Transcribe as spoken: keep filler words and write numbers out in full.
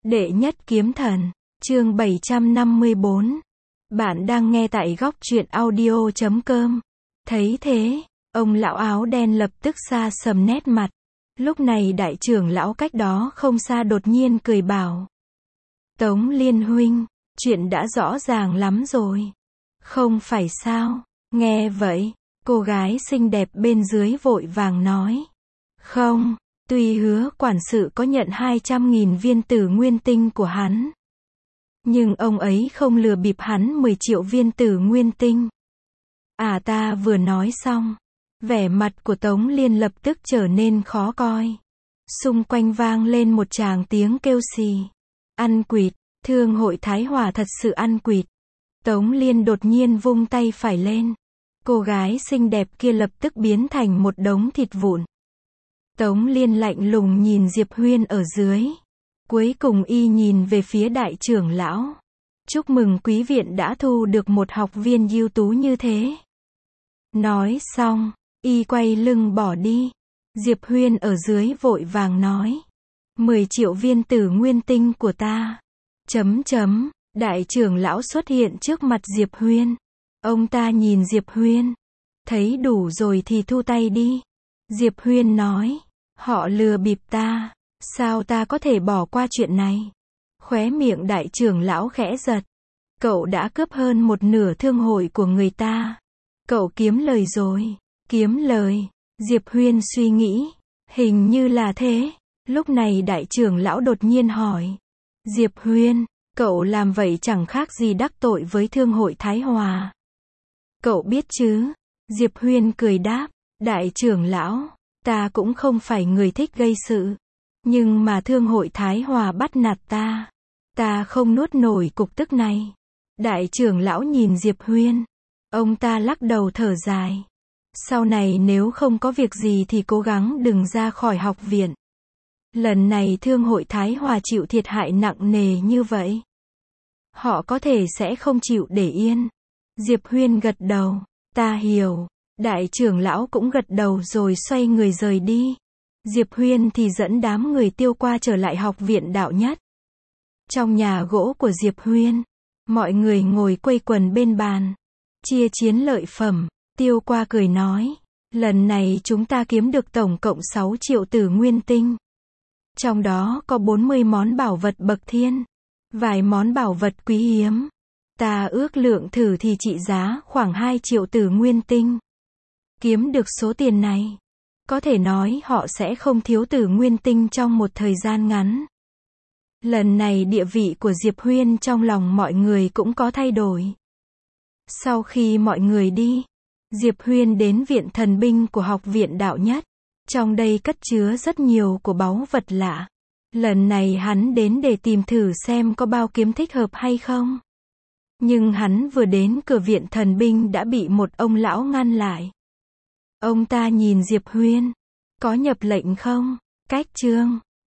Đệ nhất kiếm thần, chương bảy trăm năm mươi bốn. Bạn đang nghe tại góc truyện audio chấm com. Thấy thế, ông lão áo đen lập tức xa sầm nét mặt. Lúc này đại trưởng lão cách đó không xa đột nhiên cười bảo: Tống Liên huynh, chuyện đã rõ ràng lắm rồi. Không phải sao? Nghe vậy, cô gái xinh đẹp bên dưới vội vàng nói: Không, tuy hứa quản sự có nhận hai trăm nghìn viên tử nguyên tinh của hắn, nhưng ông ấy không lừa bịp hắn mười triệu viên tử nguyên tinh. À, ta vừa nói xong, vẻ mặt của Tống Liên lập tức trở nên khó coi. Xung quanh vang lên một tràng tiếng kêu xì. Ăn quỵt, thương hội Thái Hòa thật sự ăn quỵt. Tống Liên đột nhiên vung tay phải lên. Cô gái xinh đẹp kia lập tức biến thành một đống thịt vụn. Tống Liên lạnh lùng nhìn Diệp Huyên ở dưới. Cuối cùng y nhìn về phía đại trưởng lão. Chúc mừng quý viện đã thu được một học viên ưu tú như thế. Nói xong, y quay lưng bỏ đi. Diệp Huyên ở dưới vội vàng nói: mười triệu viên tử nguyên tinh của ta. Chấm chấm, đại trưởng lão xuất hiện trước mặt Diệp Huyên. Ông ta nhìn Diệp Huyên, thấy đủ rồi thì thu tay đi. Diệp Huyên nói: họ lừa bịp ta, sao ta có thể bỏ qua chuyện này? Khóe miệng đại trưởng lão khẽ giật. Cậu đã cướp hơn một nửa thương hội của người ta. Cậu kiếm lời rồi. Kiếm lời? Diệp Huyên suy nghĩ. Hình như là thế. Lúc này đại trưởng lão đột nhiên hỏi: Diệp Huyên, cậu làm vậy chẳng khác gì đắc tội với thương hội Thái Hòa. Cậu biết chứ? Diệp Huyên cười đáp: đại trưởng lão, ta cũng không phải người thích gây sự. Nhưng mà thương hội Thái Hòa bắt nạt ta. Ta không nuốt nổi cục tức này. Đại trưởng lão nhìn Diệp Huyên. Ông ta lắc đầu thở dài. Sau này nếu không có việc gì thì cố gắng đừng ra khỏi học viện. Lần này thương hội Thái Hòa chịu thiệt hại nặng nề như vậy, họ có thể sẽ không chịu để yên. Diệp Huyên gật đầu. Ta hiểu. Đại trưởng lão cũng gật đầu rồi xoay người rời đi. Diệp Huyên thì dẫn đám người Tiêu Qua trở lại học viện đạo nhất. Trong nhà gỗ của Diệp Huyên, mọi người ngồi quây quần bên bàn, chia chiến lợi phẩm. Tiêu Qua cười nói: lần này chúng ta kiếm được tổng cộng sáu triệu tử nguyên tinh. Trong đó có bốn mươi món bảo vật bậc thiên, vài món bảo vật quý hiếm. Ta ước lượng thử thì trị giá khoảng hai triệu tử nguyên tinh. Kiếm được số tiền này, có thể nói họ sẽ không thiếu tử nguyên tinh trong một thời gian ngắn. Lần này địa vị của Diệp Huyên trong lòng mọi người cũng có thay đổi. Sau khi mọi người đi, Diệp Huyên đến viện thần binh của học viện đạo nhất. Trong đây cất chứa rất nhiều của báu vật lạ. Lần này hắn đến để tìm thử xem có bao kiếm thích hợp hay không. Nhưng hắn vừa đến cửa viện thần binh đã bị một ông lão ngăn lại. Ông ta nhìn Diệp Huyên: có nhập lệnh không? Cách chương